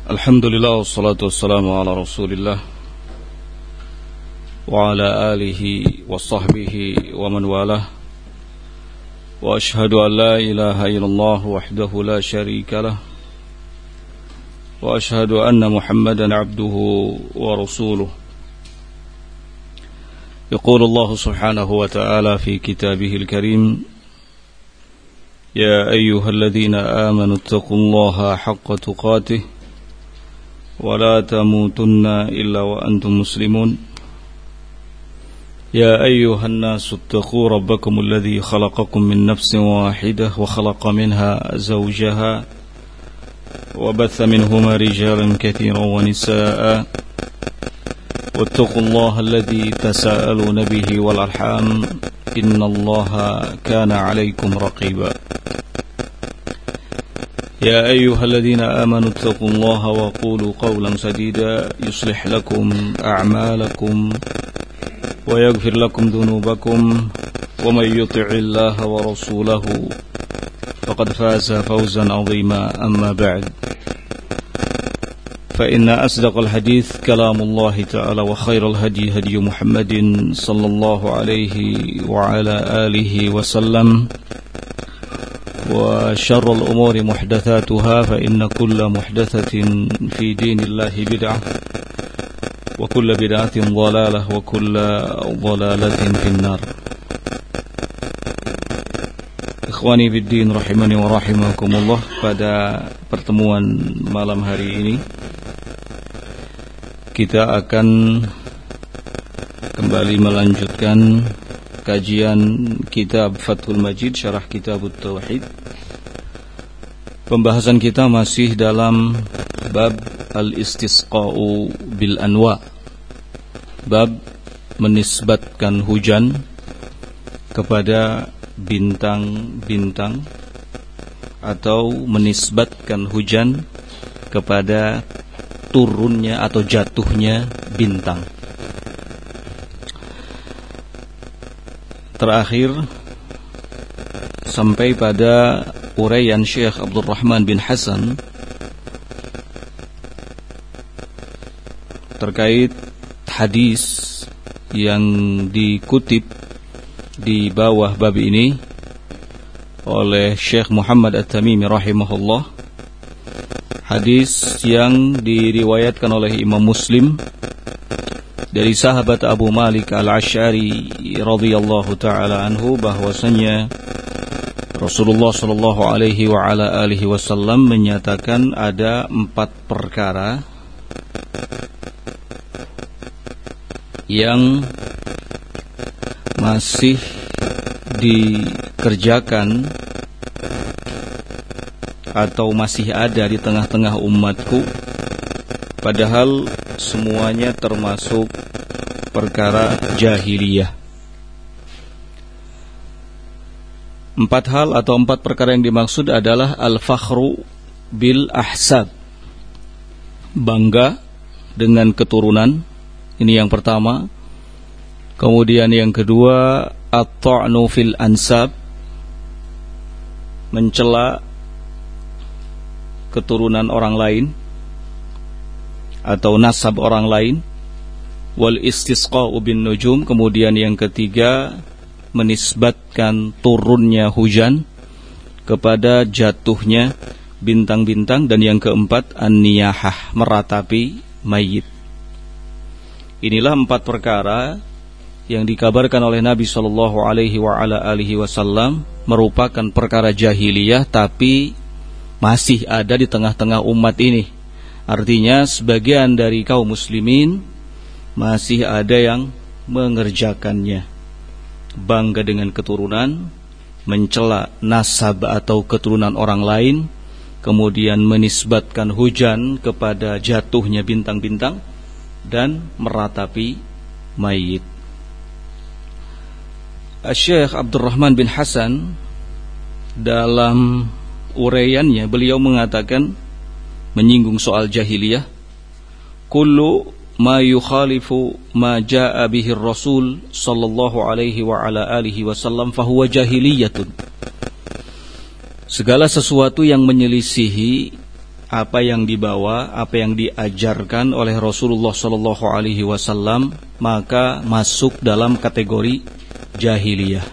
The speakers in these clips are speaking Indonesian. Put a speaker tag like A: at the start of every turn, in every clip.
A: Alhamdulillah wassalatu wassalamu ala Rasulillah wa ala alihi wa sahbihi wa man walah. Wa ashhadu an la ilaha illallah wahdahu la sharika lah. Wa ashhadu anna Muhammadan abduhu wa rasuluh. Yaqulu Allah subhanahu wa ta'ala fi kitabihil karim: Ya ayyuhalladzina amanu ittaqullaha haqqa tuqatih wa la tamutunna illa wa antum muslimun. Ya ayyuhan nasu ittaqu rabbakum alladzi khalaqakum min nafsin wahidah wa khalaqa minha zawjaha wa batha minhuma rijalan katsiran wa nisaa'a wattaqullaha alladzi tasaaluna bihi wal arham innallaha kana 'alaykum raqiba. يا أيها الذين آمنوا اتقوا الله وقولوا قولا سديدا يصلح لكم أعمالكم ويغفر لكم ذنوبكم ومن يطع الله ورسوله فقد فاز فوزا عظيما. أما بعد فإن أصدق الحديث كلام الله تعالى وخير الهدي هدي محمد صلى الله عليه وعلى آله وسلم وشر الأمور محدثاتها فإن كل محدثة في دين الله بدعة وكل بدعة ضلالة وكل ضلالة في النار. Ikhwani biddin rahimani wa rahimakumullah, pada pertemuan malam hari ini kita akan kembali melanjutkan kajian kitab Fathul Majid Syarah Kitabut Tauhid. Pembahasan kita masih dalam bab al-istisqa'u bil anwa, bab menisbatkan hujan kepada bintang-bintang atau menisbatkan hujan kepada turunnya atau jatuhnya bintang. Terakhir sampai pada uraian Syekh Abdul Rahman bin Hasan terkait hadis yang dikutip di bawah bab ini oleh Syekh Muhammad At-Tamimi rahimahullah, hadis yang diriwayatkan oleh Imam Muslim dari sahabat Abu Malik Al-Asy'ari radhiyallahu taala anhu bahwasanya Rasulullah sallallahu alaihi wa ala alihi wasallam menyatakan ada 4 perkara yang masih dikerjakan atau masih ada di tengah-tengah umatku, padahal semuanya termasuk perkara jahiliyah. 4 hal atau 4 perkara yang dimaksud adalah al-fakhru bil ahsab, bangga dengan keturunan. Ini yang pertama. Kemudian yang kedua, at-ta'nu fil ansab, mencela keturunan orang lain atau nasab orang lain. Wal istisqa'u bin nujum. Kemudian yang ketiga, menisbatkan turunnya hujan kepada jatuhnya bintang-bintang. Dan yang keempat, an-niyahah, meratapi mayit. Inilah 4 perkara yang dikabarkan oleh Nabi sallallahu alaihi wa ala alihi wasallam merupakan perkara jahiliyah, tapi masih ada di tengah-tengah umat ini. Artinya sebagian dari kaum muslimin masih ada yang mengerjakannya. Bangga dengan keturunan, mencela nasab atau keturunan orang lain, kemudian menisbatkan hujan kepada jatuhnya bintang-bintang, dan meratapi mayit. Syekh Abdul Rahman bin Hasan dalam uraiannya beliau mengatakan, menyinggung soal jahiliyah, kullu ma yukhalifu ma jaa bihi Rasul sallallahu alaihi wa ala alihi wasallam fahuwa jahiliyatun. Segala sesuatu yang menyelisihi apa yang dibawa, apa yang diajarkan oleh Rasulullah sallallahu alaihi wasallam, maka masuk dalam kategori jahiliyah.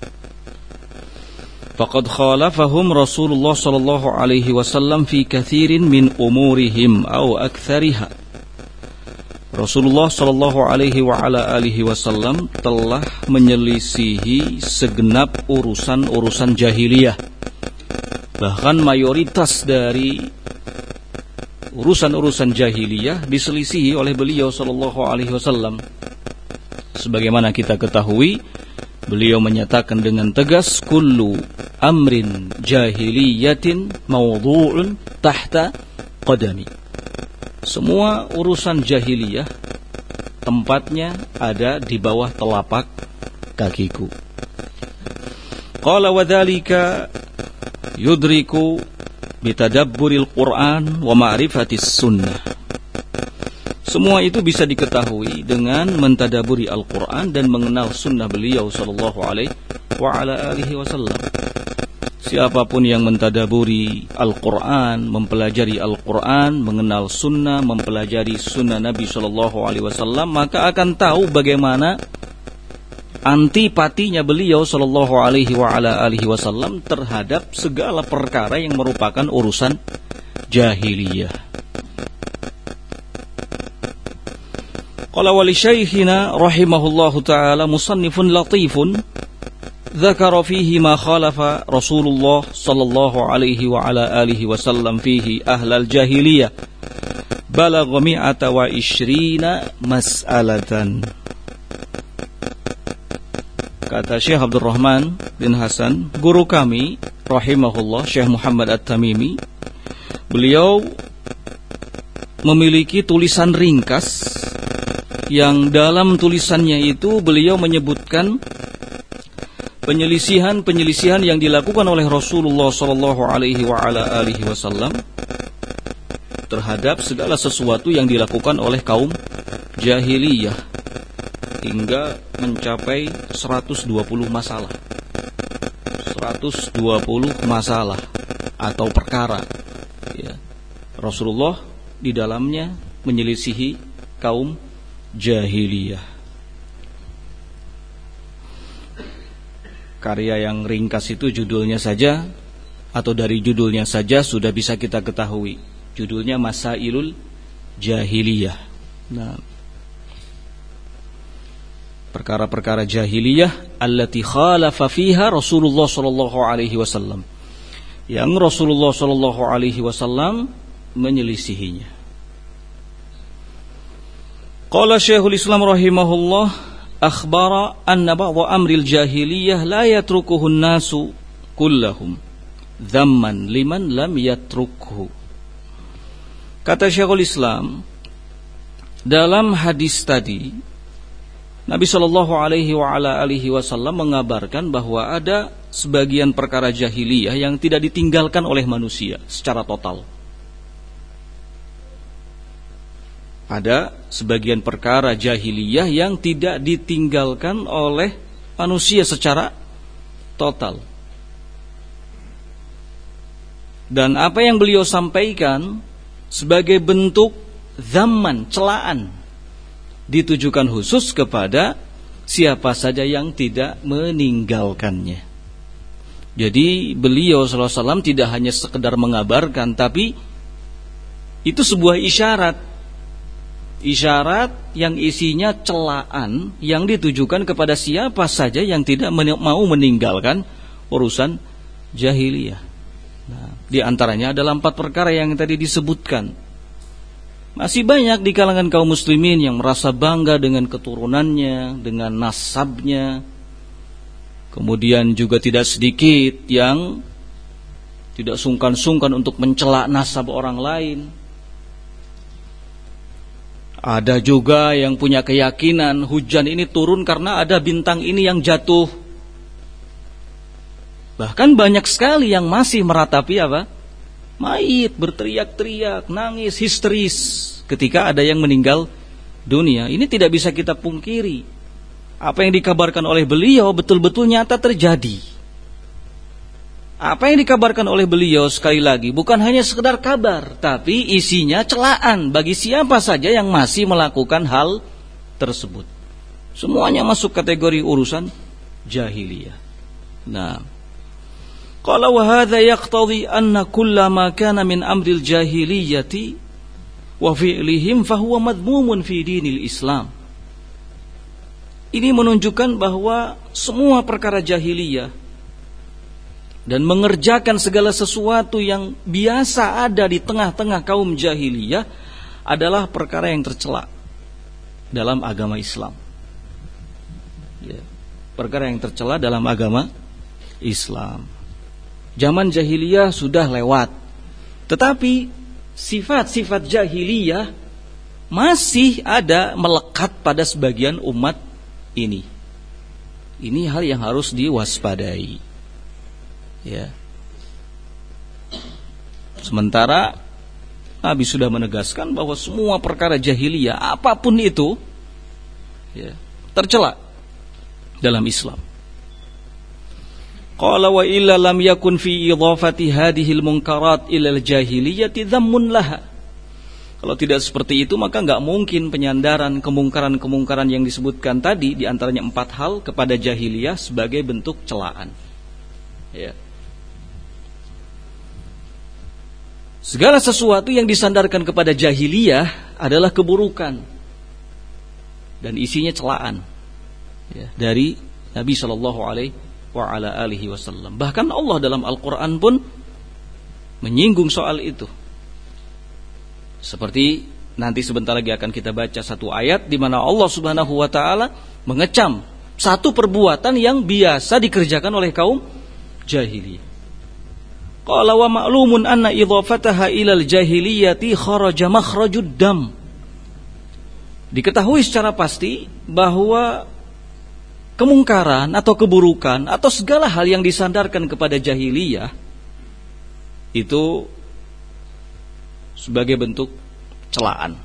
A: Faqad khalafahum Rasulullah sallallahu alaihi wasallam fi katsirin min umurihim aw aktsariha. Rasulullah sallallahu alaihi wa ala alihi wasallam telah menyelisihi segenap urusan-urusan jahiliyah. Bahkan mayoritas dari urusan-urusan jahiliyah diselisihi oleh beliau sallallahu alaihi wasallam. Sebagaimana kita ketahui, beliau menyatakan dengan tegas, kullu amrin jahiliyatin mawdu'un tahta qadami. Semua urusan jahiliyah tempatnya ada di bawah telapak kakiku. Qala wa dzalika yudriku bitadabburil Qur'an wa ma'rifatis sunnah. Semua itu bisa diketahui dengan mentadaburi Al-Quran dan mengenal sunnah beliau sallallahu alaihi wa ala alihi wasallam. Siapapun yang mentadaburi Al-Quran, mempelajari Al-Quran, mengenal sunnah, mempelajari sunnah Nabi sallallahu alaihi wasallam, maka akan tahu bagaimana antipatinya beliau sallallahu alaihi wa ala alihi wasallam terhadap segala perkara yang merupakan urusan jahiliyah. Qala wa li syaikhina rahimahullahu taala musannifun latifun dzakara fihi ma khalafa Rasulullah sallallahu alaihi wa ala alihi wasallam fihi ahlal jahiliyah balagha mi'ata wa ishrina mas'alatan. Kata Syekh Abdul Rahman bin Hasan, guru kami rahimahullah, Syekh Muhammad At-Tamimi, beliau memiliki tulisan ringkas yang dalam tulisannya itu beliau menyebutkan penyelisihan yang dilakukan oleh Rasulullah sallallahu alaihi wa ala alihi wasallam terhadap segala sesuatu yang dilakukan oleh kaum jahiliyah, hingga mencapai 120 masalah. 120 masalah atau perkara, ya. Rasulullah di dalamnya menyelisihi kaum jahiliyah. Karya yang ringkas itu judulnya saja, atau dari judulnya saja sudah bisa kita ketahui. Judulnya Masailul Jahiliyah. Nah, perkara-perkara jahiliyah allati khalafa fiha Rasulullah sallallahu alaihi wasallam, yang Rasulullah sallallahu alaihi wasallam menyelisihinya. Qala Syekhul Islam rahimahullah, akhbara anna ba'dha amril jahiliyah la yatrukuhu an-nasu kullahum dhamman liman lam yatrukhu. Kata Syekhul Islam, dalam hadis tadi Nabi sallallahu alaihi wa ala alihi wasallam mengabarkan bahwa ada sebagian perkara jahiliyah yang tidak ditinggalkan oleh manusia secara total. Ada sebagian perkara jahiliyah yang tidak ditinggalkan oleh manusia secara total. Dan apa yang beliau sampaikan sebagai bentuk dzamman, celaan, ditujukan khusus kepada siapa saja yang tidak meninggalkannya. Jadi beliau sallallahu alaihi wasallam tidak hanya sekedar mengabarkan, tapi itu sebuah isyarat yang isinya celaan yang ditujukan kepada siapa saja yang tidak mau meninggalkan urusan jahiliyah. Nah, di antaranya adalah 4 perkara yang tadi disebutkan. Masih banyak di kalangan kaum muslimin yang merasa bangga dengan keturunannya, dengan nasabnya. Kemudian juga tidak sedikit yang tidak sungkan-sungkan untuk mencela nasab orang lain. Ada juga yang punya keyakinan hujan ini turun karena ada bintang ini yang jatuh. Bahkan banyak sekali yang masih meratapi apa? Mayit, berteriak-teriak, nangis, histeris ketika ada yang meninggal dunia. Ini tidak bisa kita pungkiri. Apa yang dikabarkan oleh beliau betul-betul nyata terjadi. Apa yang dikabarkan oleh beliau sekali lagi bukan hanya sekedar kabar, tapi isinya celaan bagi siapa saja yang masih melakukan hal tersebut. Semuanya masuk kategori urusan jahiliyah. Nah, qala wa hadza yaqtadi anna kullama kana min amril jahiliyati wa fi'lihim fahuwa madmumun fi dinil Islam. Ini menunjukkan bahwa semua perkara jahiliyah dan mengerjakan segala sesuatu yang biasa ada di tengah-tengah kaum jahiliyah adalah perkara yang tercela dalam agama Islam. Ya, perkara yang tercela dalam agama Islam. Zaman jahiliyah sudah lewat, tetapi sifat-sifat jahiliyah masih ada melekat pada sebagian umat ini. Ini hal yang harus diwaspadai. Ya. Sementara Nabi sudah menegaskan bahwa semua perkara jahiliyah apapun itu, ya, tercela dalam Islam. Qala wa illa lam yakun fi idhafati hadhil munkarat ila al-jahiliyyati dhammun laha. Kalau tidak seperti itu maka enggak mungkin penyandaran kemungkaran-kemungkaran yang disebutkan tadi, di antaranya 4 hal, kepada jahiliyah sebagai bentuk celaan. Ya. Segala sesuatu yang disandarkan kepada jahiliyah adalah keburukan dan isinya celaan, ya, dari Nabi SAW. Bahkan Allah dalam Al-Quran pun menyinggung soal itu. Seperti nanti sebentar lagi akan kita baca satu ayat di mana Allah Subhanahu wa taala mengecam satu perbuatan yang biasa dikerjakan oleh kaum jahiliyah. Qala wa ma'lumun anna idhafataha ilal jahiliyati kharaja makhrajud dam. Diketahui secara pasti bahwa kemungkaran atau keburukan atau segala hal yang disandarkan kepada jahiliyah itu sebagai bentuk celaan.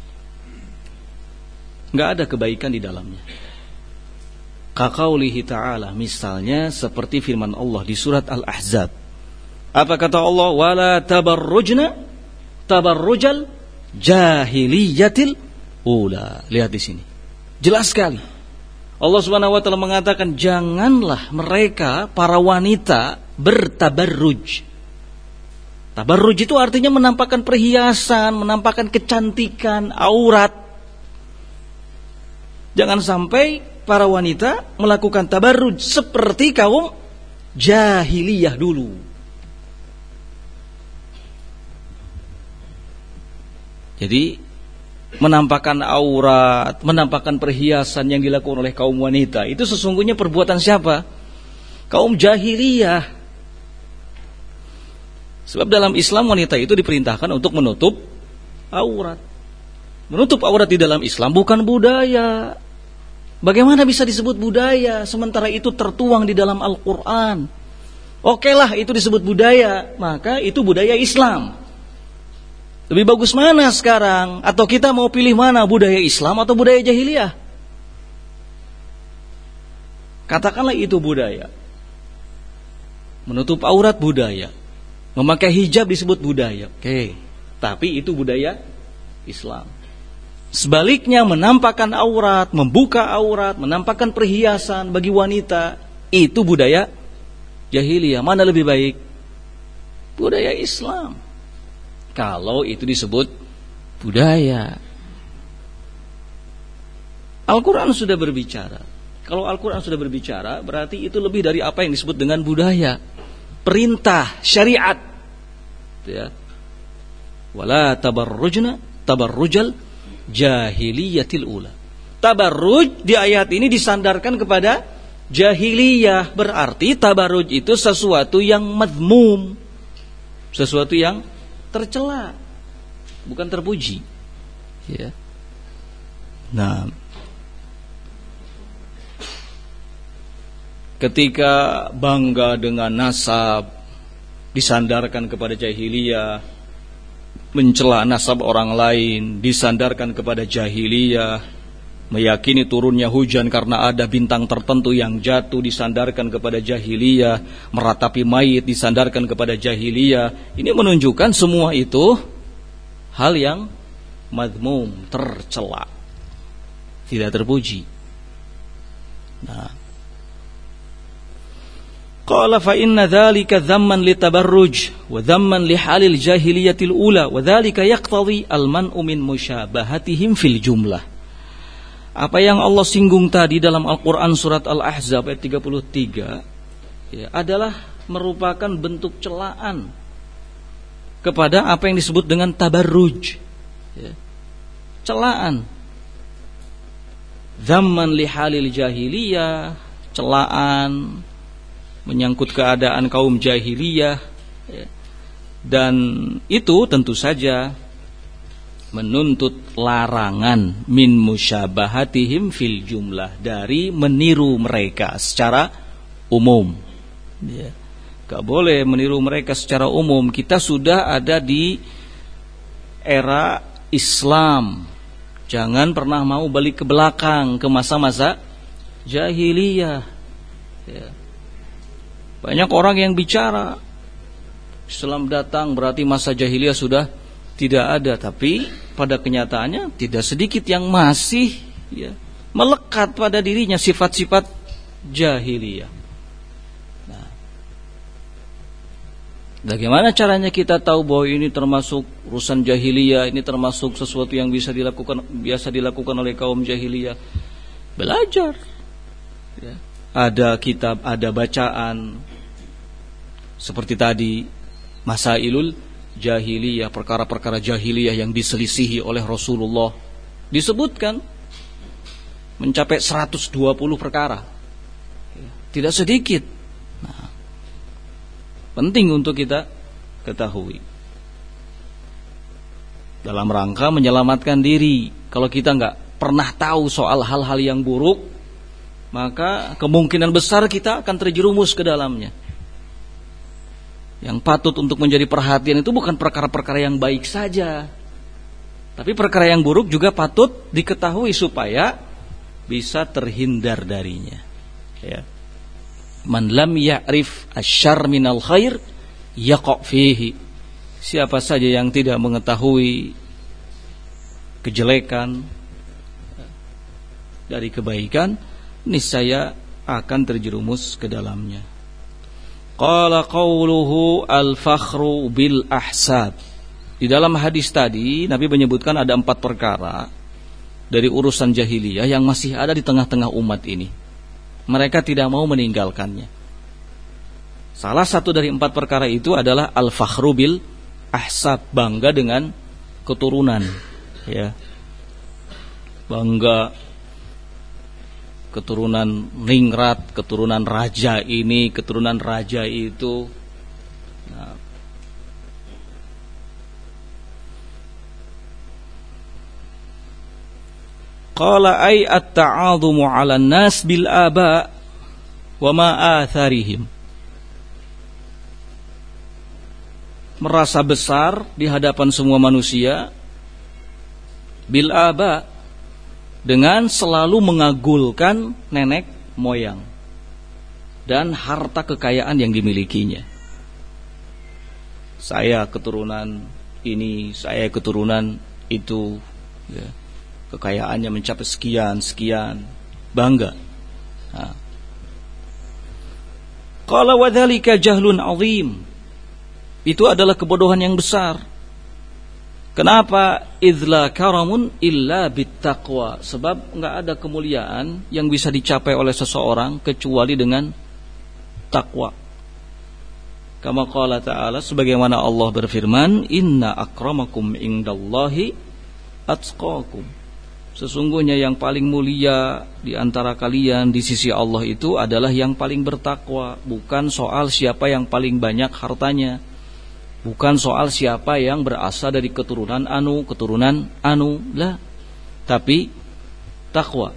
A: Enggak ada kebaikan di dalamnya. Kaqaulihi ta'ala, misalnya seperti firman Allah di surat Al-Ahzab. Apa kata Allah? Wala tabarrujna tabarrujal jahiliyatil ula. Lihat di sini. Jelas sekali. Allah Subhanahu wa taala mengatakan janganlah mereka para wanita bertabarruj. Tabarruj itu artinya menampakkan perhiasan, menampakkan kecantikan, aurat. Jangan sampai para wanita melakukan tabarruj seperti kaum jahiliyah dulu. Jadi menampakkan aurat, menampakkan perhiasan yang dilakukan oleh kaum wanita, itu sesungguhnya perbuatan siapa? Kaum jahiliyah. Sebab dalam Islam wanita itu diperintahkan untuk menutup aurat. Menutup aurat di dalam Islam bukan budaya. Bagaimana bisa disebut budaya sementara itu tertuang di dalam Al-Quran? Okelah itu disebut budaya, maka itu budaya Islam. Lebih bagus mana sekarang? Atau kita mau pilih mana, budaya Islam atau budaya jahiliyah? Katakanlah itu budaya. Menutup aurat budaya. Memakai hijab disebut budaya. Oke. Tapi itu budaya Islam. Sebaliknya menampakkan aurat, membuka aurat, menampakkan perhiasan bagi wanita, itu budaya jahiliyah. Mana lebih baik? Budaya Islam. Kalau itu disebut budaya. Al-Quran sudah berbicara. Kalau Al-Quran sudah berbicara, berarti itu lebih dari apa yang disebut dengan budaya. Perintah, syariat. Ya. Wala tabarrujna tabarrujal jahiliyatil ula. Tabarruj di ayat ini disandarkan kepada jahiliyah. Berarti tabarruj itu sesuatu yang madmum. Sesuatu yang tercela, bukan terpuji. Ya. Nah, ketika bangga dengan nasab disandarkan kepada jahiliyah, mencela nasab orang lain disandarkan kepada jahiliyah, meyakini turunnya hujan karena ada bintang tertentu yang jatuh disandarkan kepada jahiliyah, meratapi mayit disandarkan kepada jahiliyah. Ini menunjukkan semua itu hal yang madmum, tercela, tidak terpuji. Nah, qala fa inna dzalika dzamman litabarruj wa dzamman li halil jahiliyatil ula wa dzalika yaqtadi al-man'u min musyabahatihim fil jumlah. Apa yang Allah singgung tadi dalam Al-Quran surat Al-Ahzab ayat 33 ya, adalah merupakan bentuk celaan kepada apa yang disebut dengan tabarruj ya. Celaan, zaman lihalil jahiliyah, celaan menyangkut keadaan kaum jahiliyah ya. Dan itu tentu saja menuntut larangan min musyabahatihim fil jumlah, dari meniru mereka secara umum ya. Gak boleh meniru mereka secara umum. Kita sudah ada di era Islam, jangan pernah mau balik ke belakang, ke masa-masa jahiliyah ya. Banyak orang yang bicara Islam datang berarti masa jahiliyah sudah tidak ada, tapi pada kenyataannya tidak sedikit yang masih ya, melekat pada dirinya sifat-sifat jahiliyah. Nah, bagaimana caranya kita tahu bahwa ini termasuk urusan jahiliyah, ini termasuk sesuatu yang biasa dilakukan oleh kaum jahiliyah? Belajar. Ya. Ada kitab, ada bacaan. Seperti tadi Masailul jahiliyah, perkara-perkara jahiliyah yang diselisihi oleh Rasulullah, disebutkan mencapai 120 perkara, tidak sedikit. Nah, penting untuk kita ketahui dalam rangka menyelamatkan diri. Kalau kita nggak pernah tahu soal hal-hal yang buruk, maka kemungkinan besar kita akan terjerumus ke dalamnya. Yang patut untuk menjadi perhatian itu bukan perkara-perkara yang baik saja, tapi perkara yang buruk juga patut diketahui supaya bisa terhindar darinya ya. Man lam ya'rif asyarr minal khair yaqa' fihi. Siapa saja yang tidak mengetahui kejelekan dari kebaikan, niscaya akan terjerumus ke dalamnya. Qala qawluhu al-fakhru bil ahsab. Di dalam hadis tadi Nabi menyebutkan ada 4 perkara dari urusan jahiliyah yang masih ada di tengah-tengah umat ini. Mereka tidak mau meninggalkannya. Salah satu dari 4 perkara itu adalah al-fakhru bil ahsab, bangga dengan keturunan ya. Bangga keturunan ningrat, keturunan raja ini, keturunan raja itu. Nah, qala ay at-ta'adhumu 'ala an-nas bil aba wa ma atharihim. Merasa besar di hadapan semua manusia, bil aba, dengan selalu mengagulkan nenek moyang dan harta kekayaan yang dimilikinya. Saya keturunan ini, saya keturunan itu ya. Kekayaannya mencapai sekian, bangga. Nah. Qala wa dzalika jahlun 'azim. Itu adalah kebodohan yang besar. Kenapa? Idzla karamun illa bittaqwa. Sebab enggak ada kemuliaan yang bisa dicapai oleh seseorang kecuali dengan takwa. Kama qala ta'ala, sebagaimana Allah berfirman, inna akramakum indallahi atqakum. Sesungguhnya yang paling mulia di antara kalian di sisi Allah itu adalah yang paling bertakwa. Bukan soal siapa yang paling banyak hartanya, bukan soal siapa yang berasal dari keturunan anu lah, tapi takwa.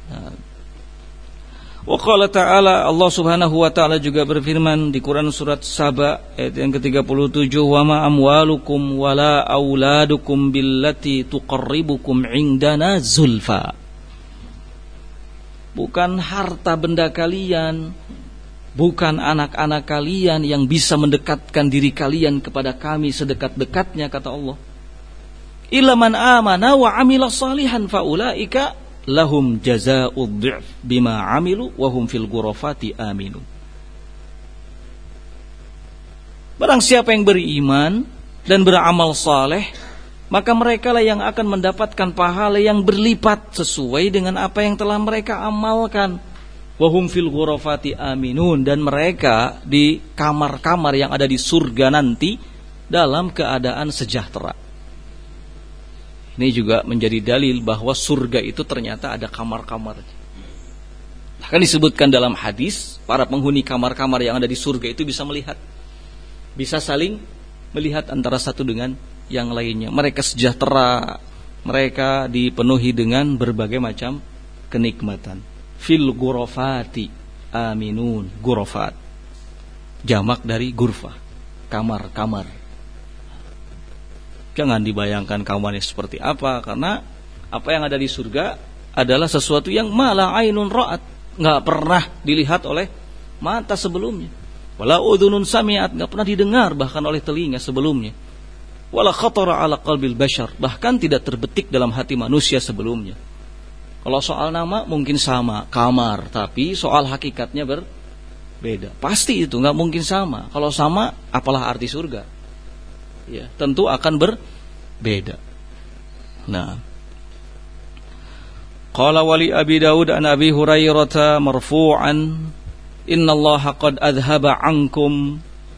A: Wa qala ta'ala, Allah Subhanahu wa ta'ala juga berfirman di Quran surat Saba ayat yang ke-37, wa ma amwalukum wala auladukum billati tuqarribukum indana zulfa. bukan harta benda kalian, bukan anak-anak kalian yang bisa mendekatkan diri kalian kepada kami sedekat-dekatnya, kata Allah. Illa man amana wa amila salihan faulaika lahum jazaa'ud dhi'f bima amilu wa hum fil ghurafati aminun. Barang siapa yang beriman dan beramal saleh, maka mereka lah yang akan mendapatkan pahala yang berlipat sesuai dengan apa yang telah mereka amalkan. Wa hum fil ghurafati aminun, dan mereka di kamar-kamar yang ada di surga nanti dalam keadaan sejahtera. Ini juga menjadi dalil bahwa surga itu ternyata ada kamar-kamarnya. Bahkan disebutkan dalam hadis, para penghuni kamar-kamar yang ada di surga itu bisa melihat, bisa saling melihat antara satu dengan yang lainnya. Mereka sejahtera, mereka dipenuhi dengan berbagai macam kenikmatan. Fil ghurafati aminun. Ghurafat jamak dari ghurfah, kamar-kamar. Jangan dibayangkan kamarnya seperti apa, karena apa yang ada di surga adalah sesuatu yang mala ainun ra'at, enggak pernah dilihat oleh mata sebelumnya. Wala udhunun sami'at, enggak pernah didengar bahkan oleh telinga sebelumnya. Wala khatara ala qalbil bashar, bahkan tidak terbetik dalam hati manusia sebelumnya. Kalau soal nama mungkin sama, kamar, tapi soal hakikatnya berbeda. Pasti itu enggak mungkin sama. Kalau sama, apalah arti surga? Ya, tentu akan berbeda. Nah, qala wali Abi Daud an Abi Hurairah marfu'an, innallaha qad adhaba ankum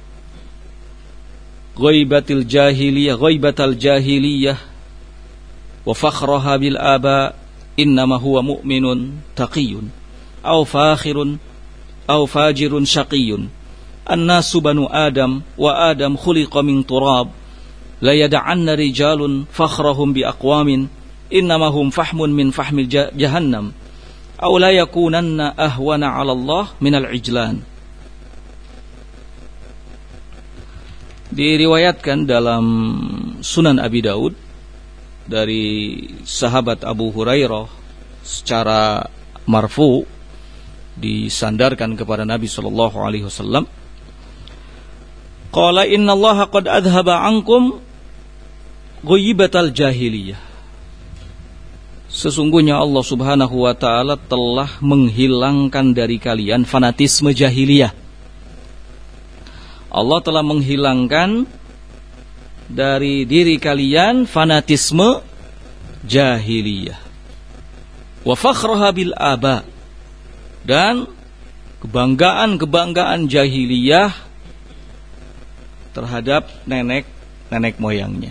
A: ghaibatal jahiliyah wa fakhraha bil aba, innama huwa mu'minun taqiyun aw fakhirun aw fajirun syaqiyun, annasu banu adam wa adam khuliqa min turab, la yada'anna rijalun fakhrahum bi aqwamin innama hum fahmun min fahmil jahannam aw la yakunanna ahwana 'ala Allah minal ijlan. Diriwayatkan dalam Sunan Abi Daud dari sahabat Abu Hurairah secara marfu, disandarkan kepada Nabi sallallahu alaihi wasallam, qala innallaha qad adhaba ankum ghaibatal jahiliyah. Sesungguhnya Allah Subhanahu wa ta'ala telah menghilangkan dari kalian fanatisme jahiliyah. Allah telah menghilangkan dari diri kalian fanatisme jahiliyah. Wa fakhraha bil aba, dan kebanggaan jahiliyah terhadap nenek moyangnya.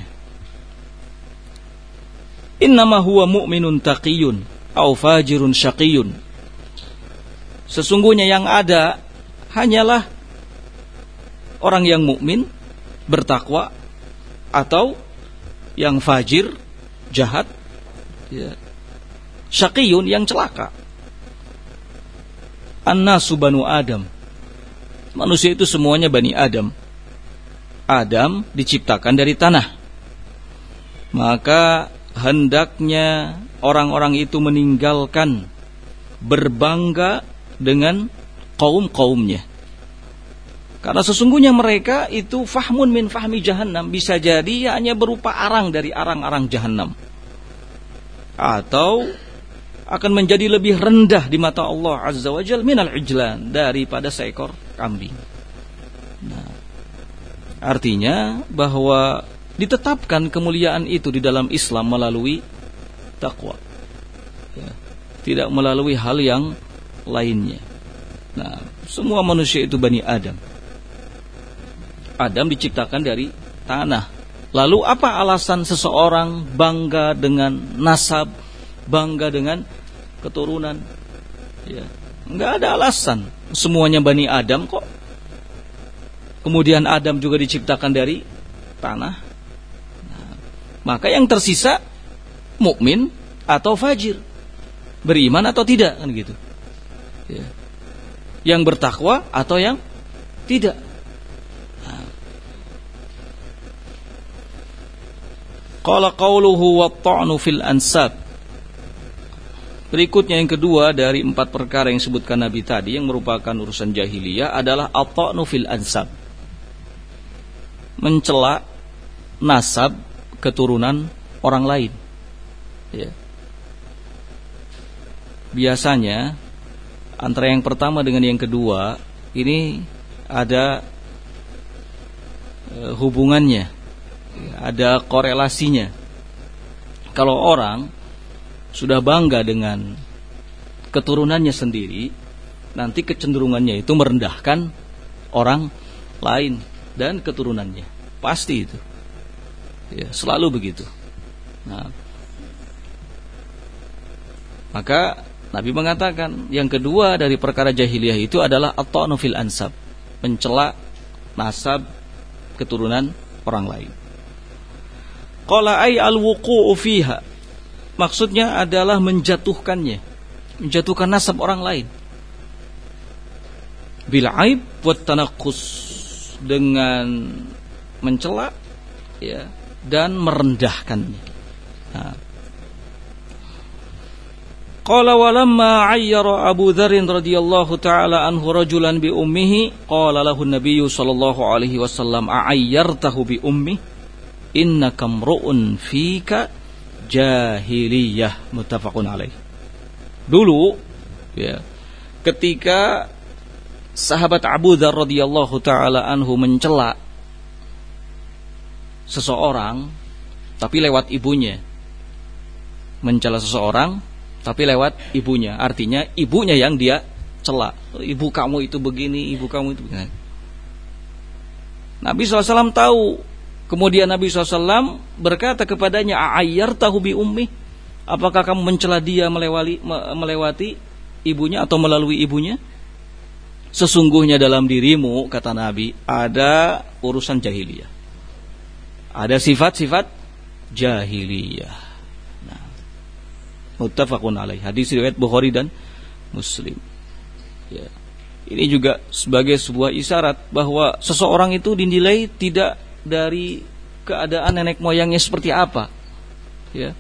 A: Innama huwa mu'minun taqiyun aw fajirun syaqiyun. Sesungguhnya yang ada hanyalah orang yang mukmin, bertakwa, atau yang fajir, jahat, ya. Syaqiyun, yang celaka. Annasu banu Adam. Manusia itu semuanya Bani Adam. Adam diciptakan dari tanah. Maka hendaknya orang-orang itu meninggalkan berbangga dengan kaum-kaumnya. Karena sesungguhnya mereka itu fahmun min fahmi jahannam, bisa jadi hanya berupa arang dari arang-arang jahannam, atau akan menjadi lebih rendah di mata Allah Azza wa Jalla minal ijlan, daripada seekor kambing. Nah, artinya bahwa ditetapkan kemuliaan itu di dalam Islam melalui takwa, ya, tidak melalui hal yang lainnya. Nah, semua manusia itu Bani Adam. Adam diciptakan dari tanah. Lalu apa alasan seseorang bangga dengan nasab, bangga dengan keturunan? Ya, enggak ada alasan. Semuanya Bani Adam kok. Kemudian Adam juga diciptakan dari tanah. Maka yang tersisa mukmin atau fajir, beriman atau tidak, kan gitu. Ya. Yang bertakwa atau yang tidak. Qala qauluhu wa ta'nu fil ansab. Berikutnya yang kedua dari 4 perkara yang disebutkan Nabi tadi yang merupakan urusan jahiliyah adalah at-ta'nu fil ansab. Mencela nasab keturunan orang lain. Ya. Biasanya antara yang pertama dengan yang kedua ini ada hubungannya, ada korelasinya. Kalau orang sudah bangga dengan keturunannya sendiri, nanti kecenderungannya itu merendahkan orang lain dan keturunannya. Pasti itu. Ya, selalu begitu. Nah, maka Nabi mengatakan yang kedua dari perkara jahiliyah itu adalah at-ta'nu fil ansab, mencela nasab keturunan orang lain. Qala ay al-wuqu'u fiha, maksudnya adalah menjatuhkannya, menjatuhkan nasab orang lain. Bil aib wat tanaqqus, dengan mencela ya dan merendahkannya. Nah. Qala walamma ayyara Abu Dzar radhiyallahu taala anhu rajulan bi ummihi qala lahu an-nabiy sallallahu alaihi wasallam a'ayyartahu bi ummi innaka mru'un fika jahiliyah, muttafaqun alaih. Dulu ya, ketika sahabat Abu Dzar radhiyallahu taala anhu mencela seseorang tapi lewat ibunya, mencela seseorang tapi lewat ibunya, artinya ibunya yang dia cela. Ibu kamu itu begini, ibu kamu itu begini. Nabi SAW tahu. Kemudian Nabi SAW berkata kepadanya, a'ayyartahu bi ummi, apakah kamu mencela dia melewati ibunya atau melalui ibunya? Sesungguhnya dalam dirimu, kata Nabi, ada urusan jahiliyah, ada sifat-sifat jahiliyah. Muttafaqun alaih. Hadis riwayat Bukhari dan Muslim. Ya. Ini juga sebagai sebuah isyarat bahwa seseorang itu dinilai tidak dari keadaan nenek moyangnya seperti apa. Ya.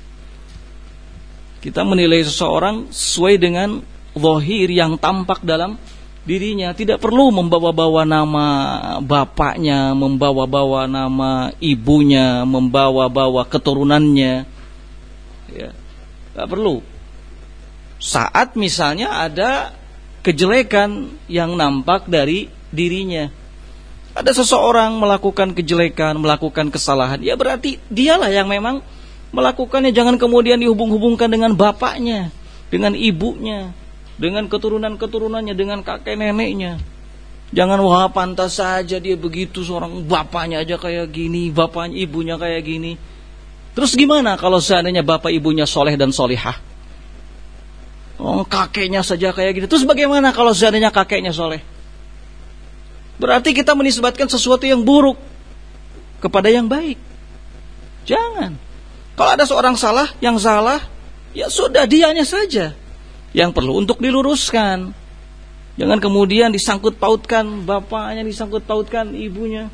A: Kita menilai seseorang sesuai dengan zahir yang tampak dalam dirinya. Tidak perlu membawa-bawa nama bapaknya, membawa-bawa nama ibunya, membawa-bawa keturunannya. Ya. Gak perlu. Saat misalnya ada kejelekan yang nampak dari dirinya, ada seseorang melakukan kejelekan, melakukan kesalahan, ya berarti dialah yang memang melakukannya. Jangan kemudian dihubung-hubungkan dengan bapaknya, dengan ibunya, dengan keturunan-keturunannya, dengan kakek neneknya. Jangan wah pantas saja dia begitu, seorang bapaknya aja kayak gini, bapaknya ibunya kayak gini. Terus gimana kalau seandainya bapak ibunya soleh dan solihah? Oh, kakeknya saja kayak gitu. Terus bagaimana kalau seandainya kakeknya soleh? Berarti kita menisbatkan sesuatu yang buruk kepada yang baik. Jangan. Kalau ada seorang yang salah, ya sudah dianya saja yang perlu untuk diluruskan. Jangan kemudian disangkut pautkan bapaknya, disangkut pautkan ibunya.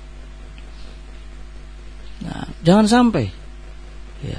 A: Nah, jangan sampai. Ya.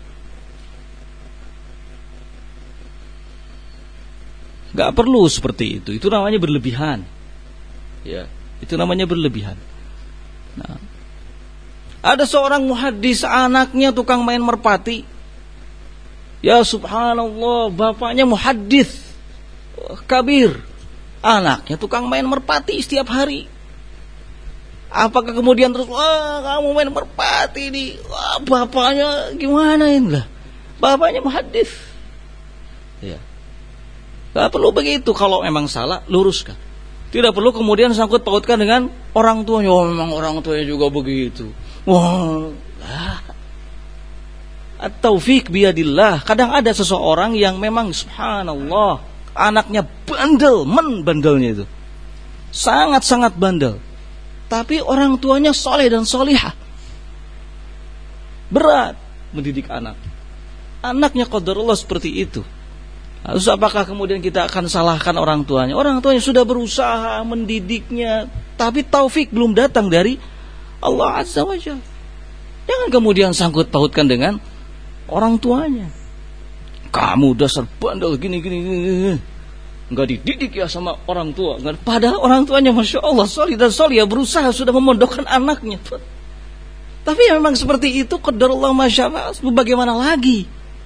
A: Gak perlu seperti itu. Itu namanya berlebihan. Ya, itu namanya berlebihan. Nah, ada seorang muhaddis, anaknya tukang main merpati. Ya subhanallah, bapaknya muhaddis kabir, anaknya tukang main merpati setiap hari. Apakah kemudian terus, wah kamu main merpati nih, wah bapaknya gimana ini lah, bapaknya muhaddis. Ya, gak perlu begitu. Kalau memang salah, luruskan. Tidak perlu kemudian sangkut pautkan dengan orang tuanya. Oh memang orang tuanya juga begitu. Wah, at-taufiq biyadillah. Kadang ada seseorang yang memang subhanallah, anaknya bandel, bandelnya itu sangat-sangat bandel. Tapi orang tuanya soleh dan solihah. Berat mendidik anak. Anaknya qadarullah seperti itu. Terus apakah kemudian kita akan salahkan orang tuanya? Orang tuanya sudah berusaha mendidiknya, tapi taufik belum datang dari Allah Azza wa Jalla. Jangan kemudian sangkut pautkan dengan orang tuanya. kamu dasar bandel gini. Enggak dididik ya sama orang tua. Padahal orang tuanya Masya Allah solih dan solih, berusaha sudah memondokkan anaknya. Tapi ya memang seperti itu, qadarullah masya Allah, bagaimana lagi?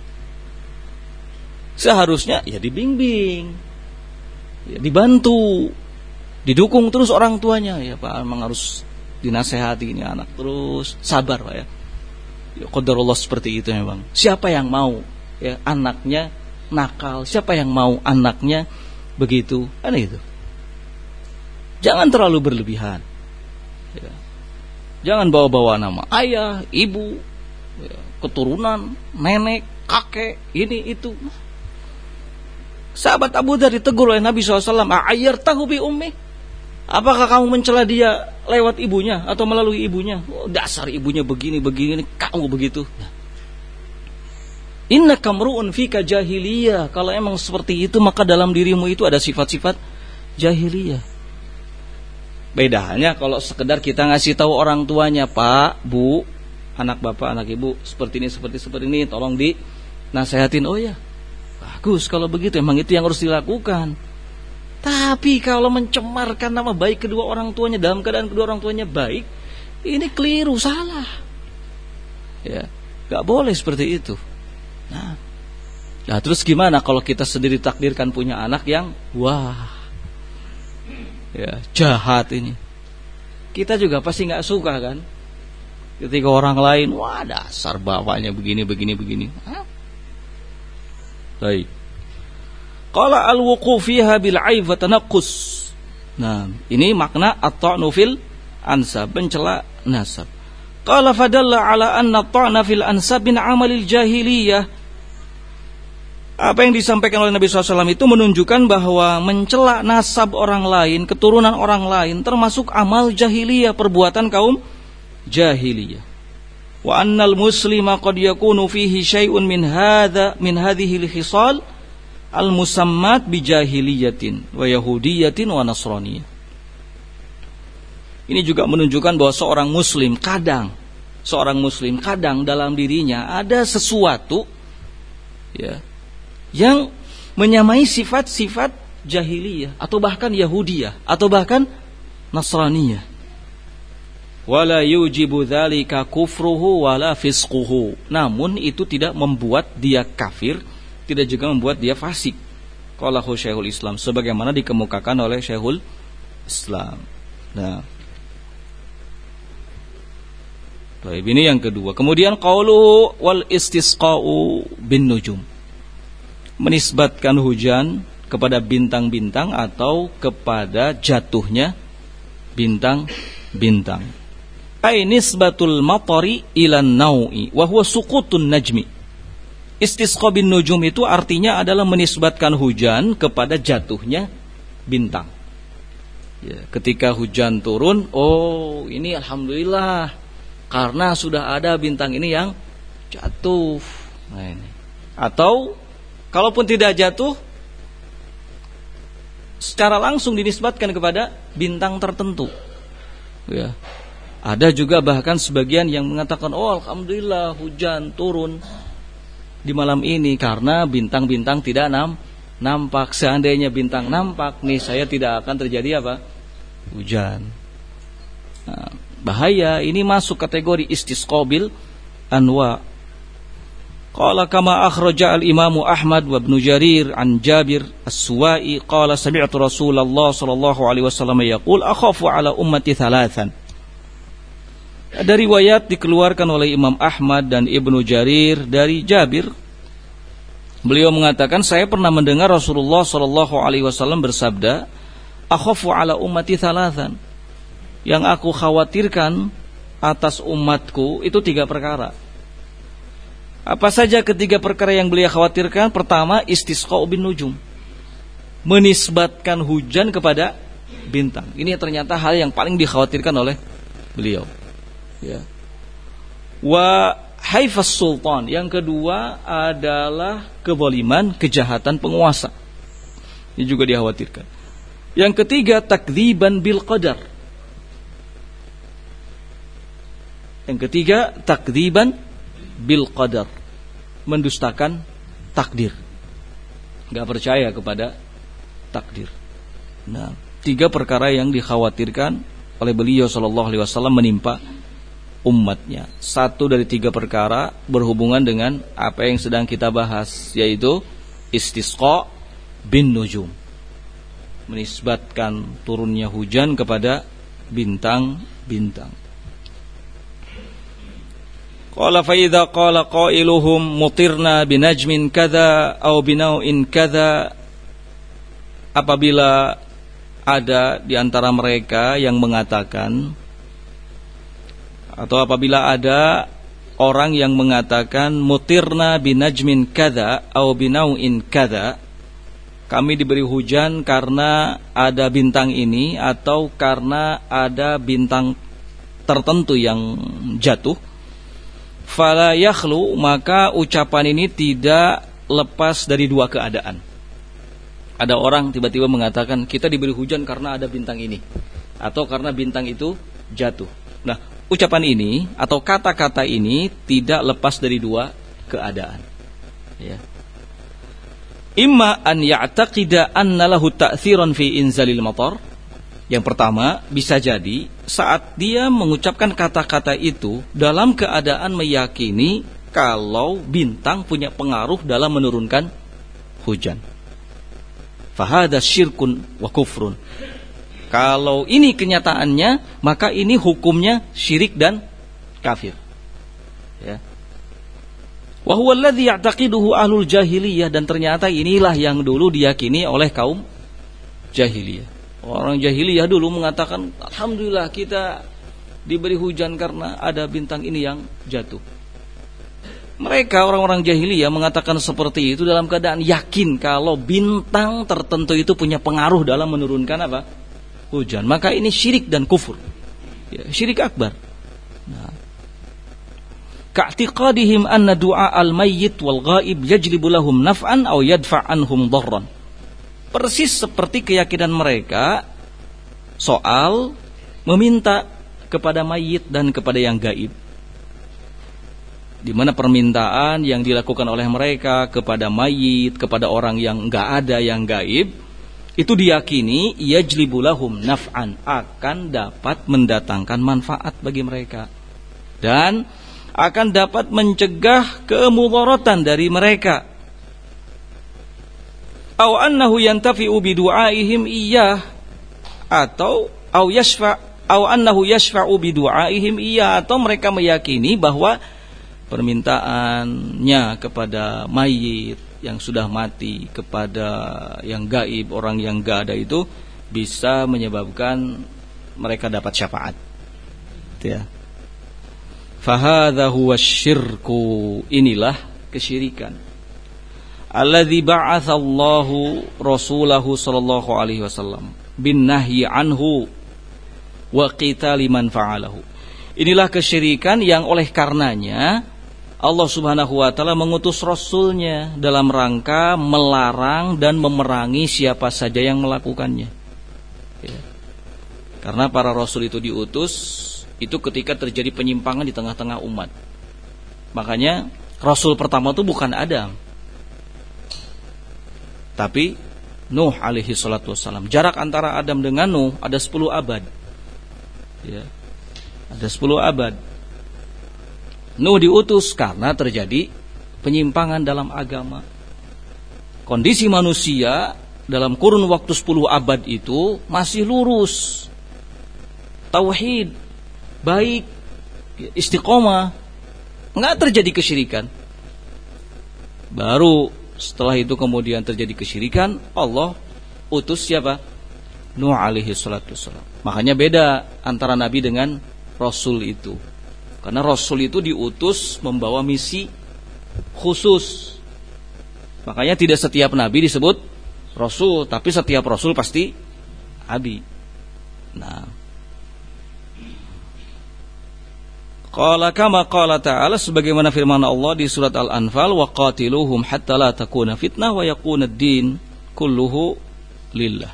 A: Seharusnya ya dibimbing, ya dibantu, didukung terus orang tuanya. Ya Pak, memang harus dinasehati ini anak, terus sabar Pak ya. Ya qadarullah seperti itu memang. Siapa yang mau ya anaknya nakal? Siapa yang mau anaknya begitu? Aneh itu. Jangan terlalu berlebihan. Ya. Jangan bawa-bawa nama ayah, ibu, ya, keturunan, nenek, kakek, ini itu. Sahabat Abu Dzar ditegur oleh Nabi SAW, "Ayyartahu bi ummi?" Apakah kamu mencela dia lewat ibunya atau melalui ibunya? Oh, dasar ibunya begini, kamu begitu. Innaka mru'un fika jahiliyah. Kalau emang seperti itu, maka dalam dirimu itu ada sifat-sifat jahiliyah. Beda halnya kalau sekedar kita ngasih tahu orang tuanya, Pak, Bu, anak bapak, anak ibu, seperti ini, tolong dinasehatin. Oh ya, bagus kalau begitu, emang itu yang harus dilakukan. Tapi kalau mencemarkan nama baik kedua orang tuanya dalam keadaan kedua orang tuanya baik, ini keliru, salah. Ya, gak boleh seperti itu. Nah, terus gimana kalau kita sendiri takdirkan punya anak yang ya, jahat ini? Kita juga pasti nggak suka kan? Ketika orang lain, wah dasar bapaknya begini. Baik. Qala al-wuquf fiha bil 'aib wa tanaqqus. Nah, ini makna at-ta'nu fil ansab, mencela nasab. Qala fadalla ala anna at-ta'na fil ansab min 'amalil jahiliyah. Apa yang disampaikan oleh Nabi SAW itu menunjukkan bahwa mencela nasab orang lain, keturunan orang lain, termasuk amal jahiliyah, perbuatan kaum jahiliyah. Wa annal muslima qad yakunu fihi syai'un min hadhihi al-khisal al-musammat bi jahiliyatin wa yahudiyatin wa nasraniyah. Ini juga menunjukkan bahwa seorang muslim kadang dalam dirinya ada sesuatu ya yang menyamai sifat-sifat jahiliyah atau bahkan Yahudiyah atau bahkan Nasraniyah. Wala yujibu dzalika kufruhu wala fisquhu. Namun itu tidak membuat dia kafir, tidak juga membuat dia fasik. Qalahu Syekhul Islam, sebagaimana dikemukakan oleh Syekhul Islam. Nah, baik, ini yang kedua. Kemudian qaulu wal istisqa'u bin nujum, menisbatkan hujan kepada bintang-bintang atau kepada jatuhnya bintang-bintang. Ai nisbatul matari ilan nau'i wa huwa suqutun najmi. Istisqa bin nujum itu artinya adalah menisbatkan hujan kepada jatuhnya bintang. Ya, ketika hujan turun, oh ini alhamdulillah karena sudah ada bintang ini yang jatuh. Nah, ini. Atau kalaupun tidak jatuh, secara langsung dinisbatkan kepada bintang tertentu. Ya. Ada juga bahkan sebagian yang mengatakan, oh alhamdulillah hujan turun di malam ini karena bintang-bintang tidak nampak. Seandainya bintang nampak, nih saya tidak akan terjadi apa? Hujan. Nah, bahaya, ini masuk kategori istisqa bil anwa. Qala kama akhraja al-Imam Ahmad wa Ibnu Jarir an Jabir as-Suwa'i qala sami'tu Rasulullah sallallahu alaihi wasallam yaqul akhafu ala ummati thalathan. Ada riwayat dikeluarkan oleh Imam Ahmad dan Ibnu Jarir dari Jabir. Beliau mengatakan, saya pernah mendengar Rasulullah sallallahu alaihi wasallam bersabda, akhafu ala ummati thalathan. Yang aku khawatirkan atas umatku itu 3 perkara. Apa saja ketiga perkara yang beliau khawatirkan? Pertama, istisqa bin nujum, menisbatkan hujan kepada bintang. Ini ternyata hal yang paling dikhawatirkan oleh beliau. Ya. Wa haifas sultan, yang kedua adalah kezaliman, kejahatan penguasa. Ini juga dikhawatirkan. Yang ketiga, takdziban bil qadar. Yang ketiga, takdziban bil qadar, mendustakan takdir. Enggak percaya kepada takdir. Nah, 3 perkara yang dikhawatirkan oleh beliau sallallahu alaihi wasallam menimpa umatnya. 1 dari 3 perkara berhubungan dengan apa yang sedang kita bahas, yaitu istisqa bin nujum. Menisbatkan turunnya hujan kepada bintang-bintang. Qala fa idza qala qailuhum mutirna binajmin kadza aw binau'in kadza, apabila ada di antara mereka yang mengatakan, atau apabila ada orang yang mengatakan mutirna binajmin kadza aw binau'in kadza, kami diberi hujan karena ada bintang ini atau karena ada bintang tertentu yang jatuh, fala yakhlu, maka ucapan ini tidak lepas dari 2 keadaan. Ada orang tiba-tiba mengatakan kita diberi hujan karena ada bintang ini atau karena bintang itu jatuh. Nah, ucapan ini atau kata-kata ini tidak lepas dari 2 keadaan. Ya. Imma an ya'taqida anna lahu ta'thiran fi inzalil matar. Yang pertama, bisa jadi saat dia mengucapkan kata-kata itu dalam keadaan meyakini kalau bintang punya pengaruh dalam menurunkan hujan. Fahada syirkun wa kufrun. Kalau ini kenyataannya, maka ini hukumnya syirik dan kafir. Ya. Wa huwa alladhi ya'taqiduhu ahlul jahiliyah, dan ternyata inilah yang dulu diyakini oleh kaum jahiliyah. Orang jahiliyah dulu mengatakan, alhamdulillah kita diberi hujan karena ada bintang ini yang jatuh. Mereka orang-orang jahiliyah mengatakan seperti itu dalam keadaan yakin kalau bintang tertentu itu punya pengaruh dalam menurunkan apa? Hujan. Maka ini syirik dan kufur. Ya, syirik akbar. Nah, ka'tiqadihim anna du'a al-mayyit wal ghaib yajlibu lahum naf'an aw yadfa' anhum dharran. Persis seperti keyakinan mereka soal meminta kepada mayit dan kepada yang gaib, di mana permintaan yang dilakukan oleh mereka kepada mayit, kepada orang yang enggak ada, yang gaib, itu diyakini yajlibu lahum naf'an, akan dapat mendatangkan manfaat bagi mereka dan akan dapat mencegah kemudaratan dari mereka. Aw annahu yantafi'u bi du'aihim iyyah, atau annahu yashfa'u bi du'aihim iyyah, atau mereka meyakini bahwa permintaannya kepada mayit yang sudah mati, kepada yang gaib, orang yang enggak ada, itu bisa menyebabkan mereka dapat syafaat. Ya. Fahadha huwa syirku, inilah kesyirikan. Alladzi ba'atsallahu rasulahu sallallahu alaihi wasallam bin nahyi anhu wa qitali man fa'alahu. Inilah kesyirikan yang oleh karenanya Allah Subhanahu wa taala mengutus rasulnya dalam rangka melarang dan memerangi siapa saja yang melakukannya. Ya. Karena para rasul itu diutus itu ketika terjadi penyimpangan di tengah-tengah umat. Makanya rasul pertama itu bukan Adam, tapi Nuh alaihi salatu wassalam. Jarak antara Adam dengan Nuh ada 10 abad. Ya. Ada 10 abad. Nuh diutus karena terjadi penyimpangan dalam agama. Kondisi manusia dalam kurun waktu 10 abad itu masih lurus, tauhid, baik, istiqomah, enggak terjadi kesyirikan. Baru setelah itu kemudian terjadi kesyirikan, Allah utus siapa? Nuh alaihi salatu wassalam. Makanya beda antara nabi dengan rasul itu. Karena rasul itu diutus membawa misi khusus. Makanya tidak setiap nabi disebut rasul, tapi setiap rasul pasti nabi. Nah, qala kama qala ta'ala, sebagaimana firman Allah di surat Al-Anfal, wa qatiluhum hatta la takuna fitnah wa yakuna ad-din kulluhu lillah.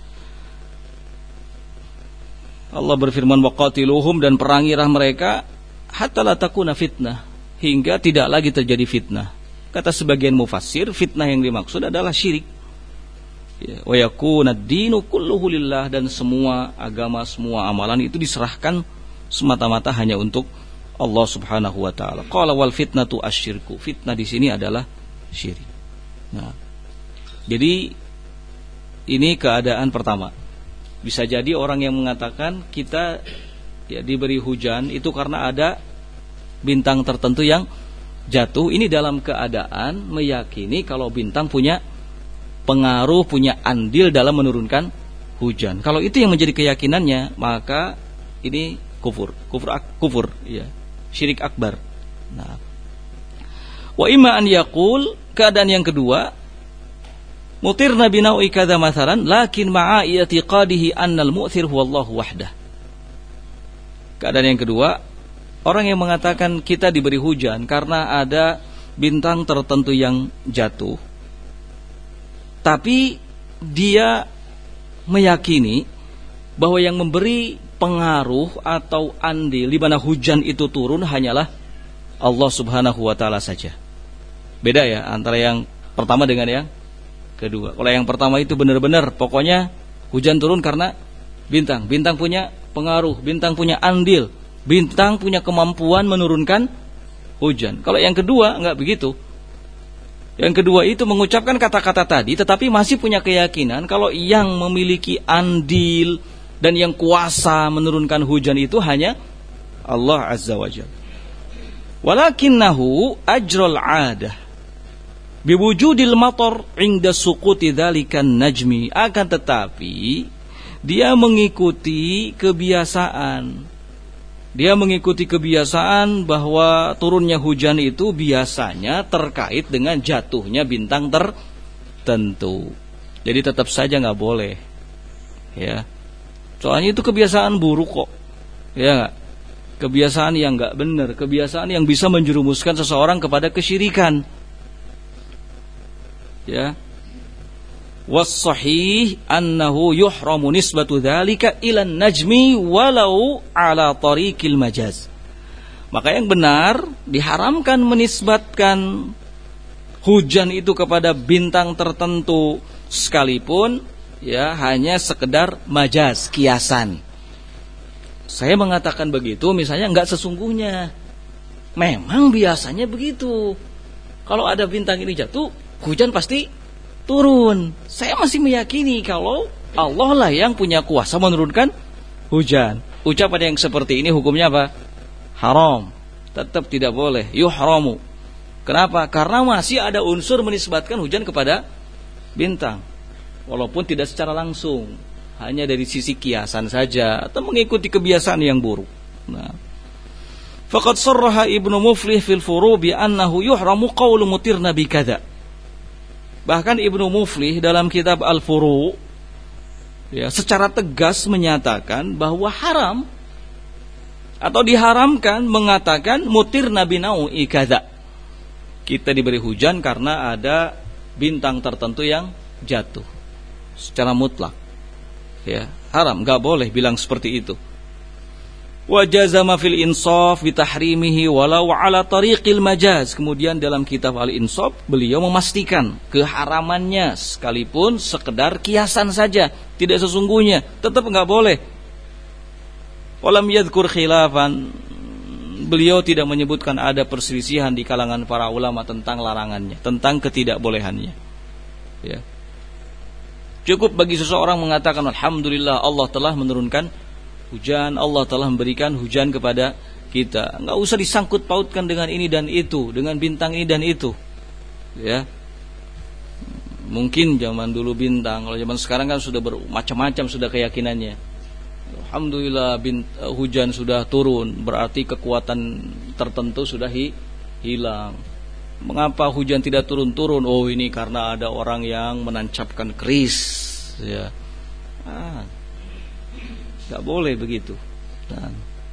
A: Allah berfirman wa qatiluhum, dan perangilah mereka hatta la takuna fitnah, hingga tidak lagi terjadi fitnah. Kata sebagian mufassir, fitnah yang dimaksud adalah syirik. Ya, wa yakuna ad-dinu kulluhu lillah, dan semua agama, semua amalan itu diserahkan semata-mata hanya untuk Allah Subhanahu wa taala. Qala wal fitnatu asyirku. Fitnah di sini adalah syirik. Nah, jadi ini keadaan pertama. Bisa jadi orang yang mengatakan kita ya diberi hujan itu karena ada bintang tertentu yang jatuh. Ini dalam keadaan meyakini kalau bintang punya pengaruh, punya andil dalam menurunkan hujan. Kalau itu yang menjadi keyakinannya, maka ini kufur, ya, syirik akbar. Nah, wa imma an yaqul, keadaan yang kedua, mutirna binau'i kadza mathalan lakin ma'a i'tiqadihi annal mu'thir huwallahu wahdah. Keadaan yang kedua, orang yang mengatakan kita diberi hujan karena ada bintang tertentu yang jatuh, tapi dia meyakini bahwa yang memberi pengaruh atau andil di mana hujan itu turun hanyalah Allah Subhanahu wa taala saja. Beda ya antara yang pertama dengan yang kedua. Kalau yang pertama itu benar-benar pokoknya hujan turun karena bintang. Bintang punya pengaruh, bintang punya andil, bintang punya kemampuan menurunkan hujan. Kalau yang kedua enggak begitu. Yang kedua itu mengucapkan kata-kata tadi tetapi masih punya keyakinan kalau yang memiliki andil dan yang kuasa menurunkan hujan itu hanya Allah Azza wa Jalla. Walakinnahu ajral 'adah biwujudil matar 'inda suquti dzalikan najmi, akan tetapi dia mengikuti kebiasaan. Dia mengikuti kebiasaan bahwa turunnya hujan itu biasanya terkait dengan jatuhnya bintang tertentu. Jadi tetap saja nggak boleh, ya. Soalnya itu kebiasaan buruk kok, ya nggak? Kebiasaan yang nggak benar, kebiasaan yang bisa menjerumuskan seseorang kepada kesyirikan, ya. Was-sahih annahu yuhramu nisbatu dzalika ila najmi walau ala tariqil majaz. Maka yang benar diharamkan menisbatkan hujan itu kepada bintang tertentu sekalipun ya hanya sekedar majaz, kiasan. Saya mengatakan begitu misalnya enggak sesungguhnya. Memang biasanya begitu. Kalau ada bintang ini jatuh, hujan pasti turun. Saya masih meyakini kalau Allah lah yang punya kuasa menurunkan hujan. Ucapan yang seperti ini hukumnya apa? Haram. Tetap tidak boleh. Yuhramu. Kenapa? Karena masih ada unsur menisbatkan hujan kepada bintang. Walaupun tidak secara langsung, hanya dari sisi kiasan saja atau mengikuti kebiasaan yang buruk. Nah, faqad sarraha Ibnu Muflih fil Furu' bi annahu yuhramu qaulu mutirna bi kadza. Bahkan Ibnu Muflih dalam kitab Al-Furu' ya, secara tegas menyatakan bahwa haram atau diharamkan mengatakan mutirna binau'i kadza. Kita diberi hujan karena ada bintang tertentu yang jatuh. Secara mutlak. Ya, haram, enggak boleh bilang seperti itu. Wa jazama fil insaf bi tahrimihi walau ala tariqil majaz. Kemudian dalam kitab Al-Insaf beliau memastikan keharamannya sekalipun sekedar kiasan saja, tidak sesungguhnya, tetap enggak boleh. Walam yadhkur khilafan. Beliau tidak menyebutkan ada perselisihan di kalangan para ulama tentang larangannya, tentang ketidakbolehannya. Ya. Cukup bagi seseorang mengatakan alhamdulillah Allah telah menurunkan hujan, Allah telah memberikan hujan kepada kita. Enggak usah disangkut pautkan dengan ini dan itu, dengan bintang ini dan itu. Ya. Mungkin zaman dulu bintang, kalau zaman sekarang kan sudah bermacam-macam sudah keyakinannya. Alhamdulillah hujan sudah turun, berarti kekuatan tertentu sudah hilang. Mengapa hujan tidak turun-turun? Oh, ini karena ada orang yang menancapkan keris, ya. Tidak boleh begitu. Dan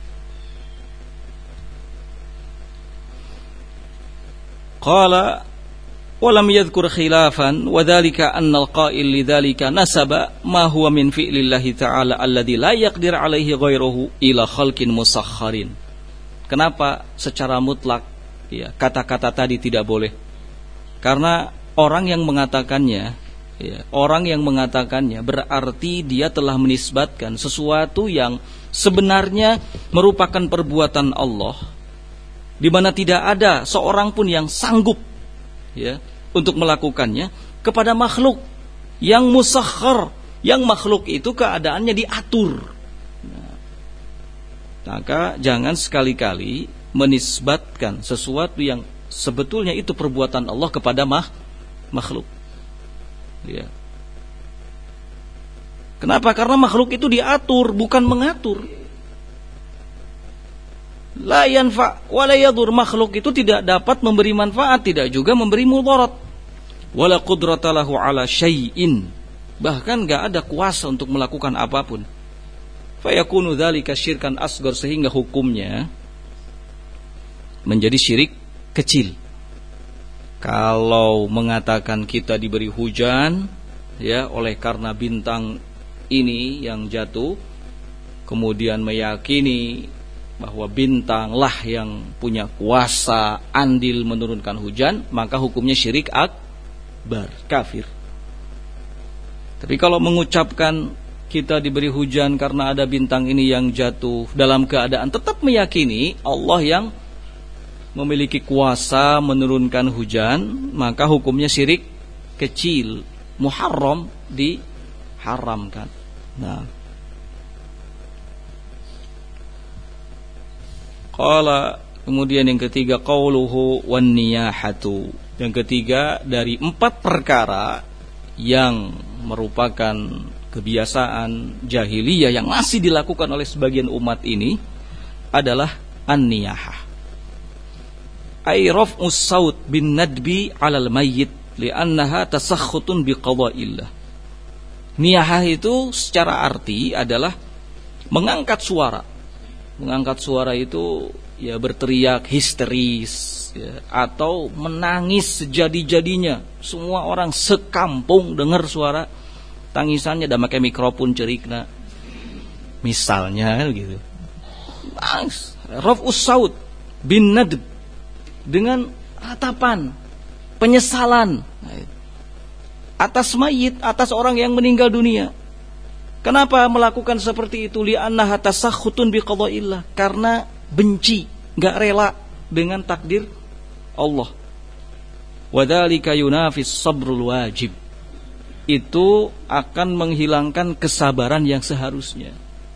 A: qala walam yadhkur khilafan wa dzalika anna al-qa'il lidzalika nasaba ma huwa min fi'lillahi ta'ala alladzi la yaqdir 'alaihi ghairuhu ila khalqin musakhkharin. Kenapa secara mutlak ya kata-kata tadi tidak boleh Karena orang yang mengatakannya, orang yang mengatakannya berarti dia telah menisbatkan sesuatu yang sebenarnya merupakan perbuatan Allah, di mana tidak ada seorang pun yang sanggup untuk melakukannya, kepada makhluk yang musakhkhar, yang makhluk itu keadaannya diatur. Maka jangan sekali-kali menisbatkan sesuatu yang sebetulnya itu perbuatan Allah kepada makhluk. Kenapa? Karena makhluk itu diatur, bukan mengatur. La yanfa wa la yadur, makhluk itu tidak dapat memberi manfaat, tidak juga memberi mudarat. Wala qudrata lahu ala syai'in, bahkan enggak ada kuasa untuk melakukan apapun. Fayakunu dzalika syirkan asghar, sehingga hukumnya menjadi syirik kecil. Kalau mengatakan kita diberi hujan oleh karena bintang ini yang jatuh, kemudian meyakini bahwa bintanglah yang punya kuasa andil menurunkan hujan, maka hukumnya syirik akbar, kafir. Tapi kalau mengucapkan kita diberi hujan karena ada bintang ini yang jatuh, dalam keadaan tetap meyakini Allah yang memiliki kuasa menurunkan hujan, maka hukumnya syirik kecil, muharram, diharamkan. Qala, kemudian yang ketiga, qauluhu wan niyahatu. Yang ketiga dari 4 perkara yang merupakan kebiasaan jahiliyah yang masih dilakukan oleh sebagian umat ini adalah an-niyahah. Ay raf'us saut bin nadbi 'alal mayyit li'annaha tasakhutun biqada'illah. Niyahah itu secara arti adalah mengangkat suara. Mengangkat suara itu berteriak histeris atau menangis sejadi-jadinya. Semua orang sekampung dengar suara tangisannya, dan pakai mikrofon cerikna. Misalnya gitu. Raf'us saut bin nadb, dengan ratapan penyesalan atas mayit, atas orang yang meninggal dunia. Kenapa melakukan seperti itu? Li'annaha tasakhutun biqada'illah, karena benci, enggak rela dengan takdir Allah. Wadzalika yunafis sabrul wajib, itu akan menghilangkan kesabaran yang seharusnya.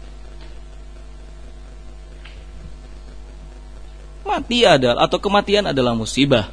A: Kematian adalah musibah.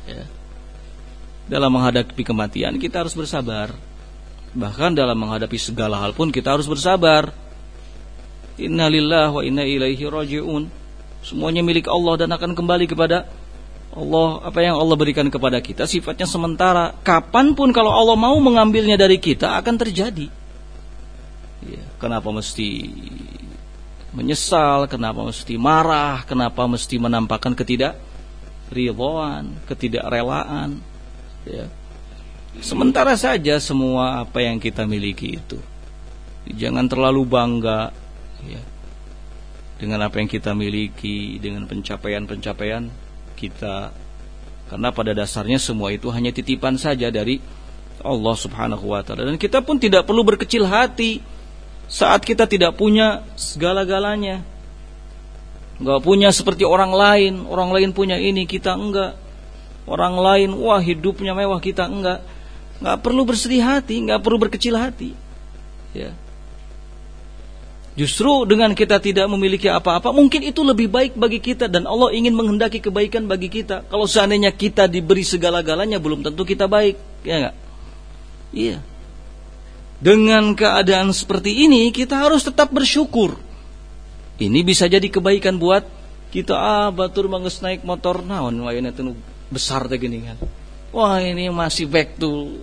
A: Dalam menghadapi kematian kita harus bersabar. Bahkan dalam menghadapi segala hal pun kita harus bersabar. Inna lillahi wa inna ilaihi raji'un. Semuanya milik Allah dan akan kembali kepada Allah. Apa yang Allah berikan kepada kita sifatnya sementara. Kapanpun kalau Allah mau mengambilnya dari kita akan terjadi. Kenapa mesti menyesal? Kenapa mesti marah? Kenapa mesti menampakkan ketidakridhaan, ketidakrelaan? Sementara saja semua apa yang kita miliki itu. Jangan terlalu bangga dengan apa yang kita miliki, dengan pencapaian-pencapaian kita, karena pada dasarnya semua itu hanya titipan saja dari Allah Subhanahu wa ta'ala. Dan kita pun tidak perlu berkecil hati saat kita tidak punya segala-galanya, enggak punya seperti orang lain punya ini, kita enggak. Orang lain wah hidupnya mewah, kita enggak. Enggak perlu bersedih hati, enggak perlu berkecil hati. Justru dengan kita tidak memiliki apa-apa, mungkin itu lebih baik bagi kita, dan Allah ingin menghendaki kebaikan bagi kita. Kalau seandainya kita diberi segala-galanya, belum tentu kita baik, ya enggak? Iya. Dengan keadaan seperti ini, kita harus tetap bersyukur. Ini bisa jadi kebaikan buat kita. Batur manges naik motor naon wayana teu besar teh gini kan. Wah, ini masih back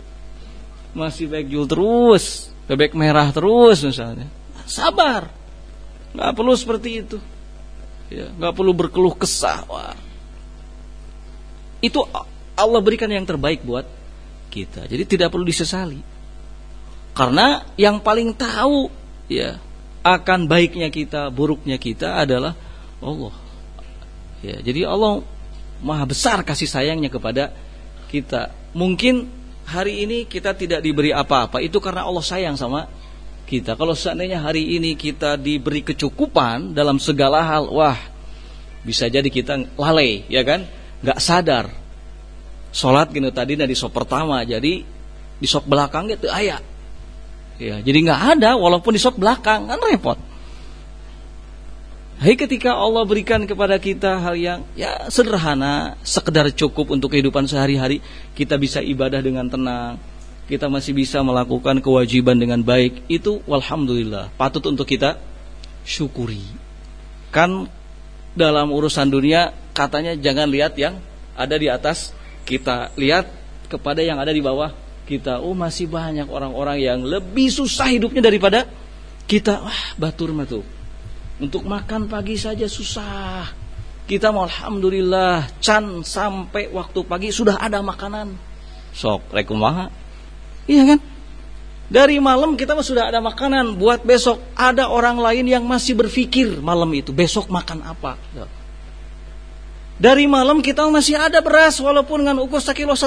A: jul terus, bebek merah terus misalnya. Sabar, nggak perlu seperti itu, nggak perlu berkeluh kesah. Wah, itu Allah berikan yang terbaik buat kita, jadi tidak perlu disesali. Karena yang paling tahu akan baiknya kita, buruknya kita adalah Allah. Jadi Allah maha besar kasih sayangnya kepada kita. Mungkin hari ini kita tidak diberi apa-apa, itu karena Allah sayang sama kita. Kalau seandainya hari ini kita diberi kecukupan dalam segala hal, wah, bisa jadi kita lalai, ya kan? Gak sadar. Sholat gini tadi di sop pertama, jadi di sop belakang itu ayat. Ya, jadi gak ada walaupun di sop belakang, kan repot. Hai, ketika Allah berikan kepada kita hal yang ya sederhana, sekedar cukup untuk kehidupan sehari-hari, kita bisa ibadah dengan tenang, kita masih bisa melakukan kewajiban dengan baik, itu walhamdulillah, patut untuk kita syukuri. Kan dalam urusan dunia katanya jangan lihat yang ada di atas kita, lihat kepada yang ada di bawah kita. Oh, masih banyak orang-orang yang lebih susah hidupnya daripada kita. Wah, batur mah tuh. Untuk makan pagi saja susah. Kita mau alhamdulillah can sampai waktu pagi sudah ada makanan. Sok rek kumaha? Iya kan? Dari malam kita mah sudah ada makanan buat besok. Ada orang lain yang masih berpikir malam itu besok makan apa. Dari malam kita masih ada beras walaupun dengan ukuran 1,5 kilo.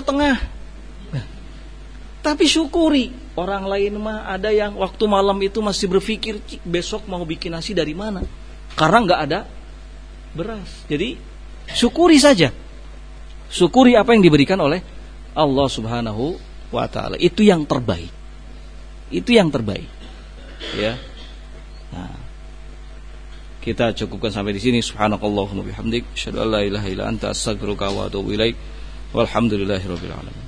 A: Tapi syukuri, orang lain mah ada yang waktu malam itu masih berpikir besok mau bikin nasi dari mana, karena nggak ada beras. Jadi syukuri saja, syukuri apa yang diberikan oleh Allah Subhanahu wa Ta'ala. Itu yang terbaik, itu yang terbaik. Ya, nah, kita cukupkan sampai di sini. Subhanakallahumma bihamdik, asyhadu an la ilaha illa anta, astaghfiruka wa atubu ilaik. Walhamdulillahirabbil alamin.